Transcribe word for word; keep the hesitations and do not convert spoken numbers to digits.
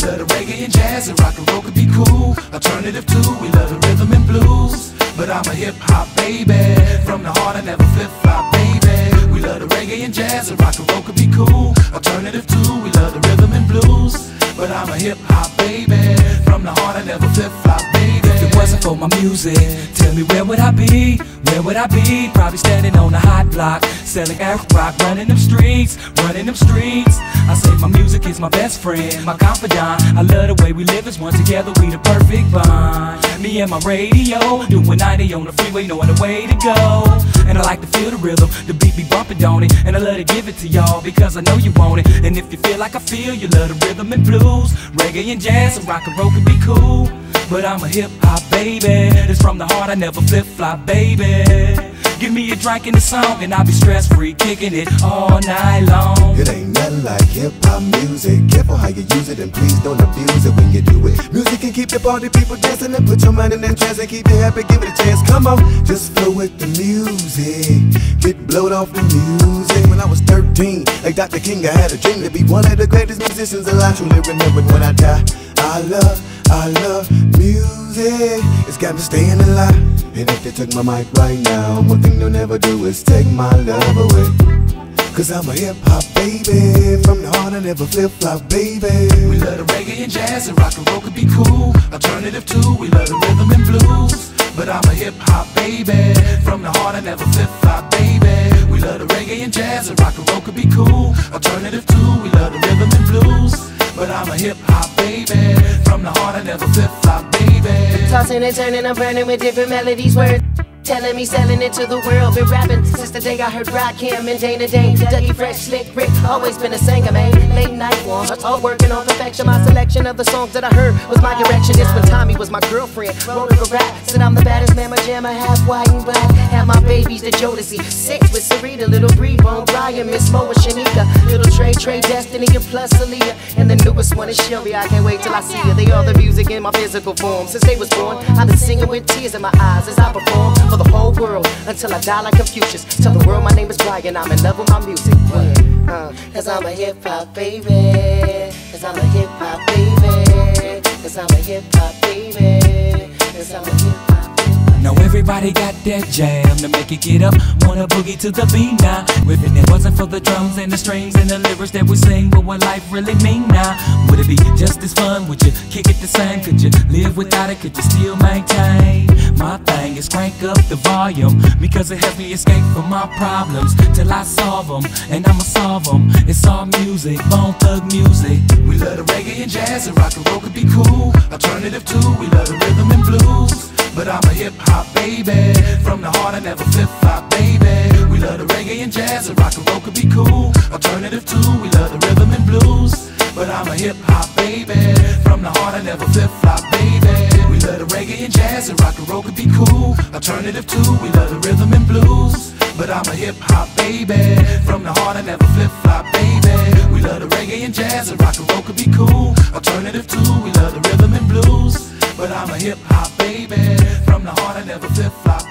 love the reggae and jazz, and rock and roll could be cool. Alternative too, we love the rhythm and blues. But I'm a hip-hop baby, from the heart I never flip-flop baby. We love the reggae and jazz, and rock and roll could be cool. Alternative too, we love the rhythm and blues. But I'm a hip-hop baby, from the heart I never flip-flop baby. If it wasn't for my music, tell me where would I be? Where would I be? Probably standing on a hot block, selling air rock, running them streets, running them streets. I say my music is my best friend, my confidant. I love the way we live as one together, we the perfect bond. Me and my radio, doing ninety on the freeway, knowing the way to go. And I like to feel the rhythm, the beat be bumping, don't it? And I love to give it to y'all, because I know you want it. And if you feel like I feel, you love the rhythm and blues. Reggae and jazz and rock and roll can be cool. But I'm a hip-hop baby, it's from the heart, I never flip-flop baby. Give me a drink in the song and I'll be stress-free, kicking it all night long. It ain't nothing like hip-hop music. Careful how you use it and please don't abuse it when you do it. Music can keep the party people dancing and put your mind in that trance and keep you happy, give it a chance. Come on, just flow with the music. Get blowed off the music. When I was thirteen, like Doctor King, I had a dream to be one of the greatest musicians alive. Truly remember when I die, I love, I love music. It's got me staying alive. And if they took my mic right now, one thing they'll never do is take my love away. Cause I'm a hip-hop baby, from the heart I never flip-flop baby. We love the reggae and jazz, and rock and roll could be cool. Alternative too, we love the rhythm and blues. But I'm a hip-hop baby, from the heart I never flip-flop baby. We love the reggae and jazz, and rock and roll could be cool. Alternative too, we love the rhythm and blues. But I'm a hip-hop baby, from the heart I never flip-flop baby. Tossing and turning, I'm burning with different melodies, words telling me, selling it to the world. Been rapping since the day I heard Rakim and Dana Dane. Dougie Fresh, Slick Rick, always been a singer, man. Late night one, all working on perfection. My selection of the songs that I heard was my direction. This when Tommy was my girlfriend, wrote her a rap. Said I'm the baddest man, my jammer, half white and black. Have my babies, the Jodeci. Six with Sarita, Little Bree, Bone Brian, Miss Mo and Shanika. Little Trey, Trey, Destiny, and plus Aaliyah. And the newest one is Shelby, I can't wait till I see her. They are the music in my physical form. Since they was born, I've been singing with tears in my eyes as I perform for the whole world until I die like Confucius. Tell the world my name is Brian, I'm in love with my music. Uh, Cause I'm a hip-hop baby. Cause I'm a hip-hop baby. Cause I'm a hip-hop baby. Cause I'm a hip-hop baby. Now everybody got that jam to make you get up, wanna boogie to the beat now. If it wasn't for the drums and the strings and the lyrics that we sing, what would life really mean now? Would it be just as fun? Would you kick it the same? Could you live without it? Could you still maintain? My thing is crank up the volume, because it helps me escape from my problems till I solve them, and I'ma solve them. It's all music, Bone Thug music. We love the reggae and jazz, and rock and roll could be cool. Alternative too, we love the rhythm and blues. But I'm a hip-hop baby, from the heart I never flip-flop baby. We love the reggae and jazz, and rock and roll could be cool. Alternative too, we love the rhythm and blues. But I'm a hip-hop baby, from the heart I never flip-flop baby. We love the reggae and jazz, and rock and roll could be cool. Alternative too, we love the rhythm and blues. But I'm a hip-hop baby, from the heart I never flip-flop baby. We love the reggae and jazz, and rock and roll could be cool. Alternative too, we love the rhythm and blues. But I'm a hip-hop baby, from the heart I never flip-flop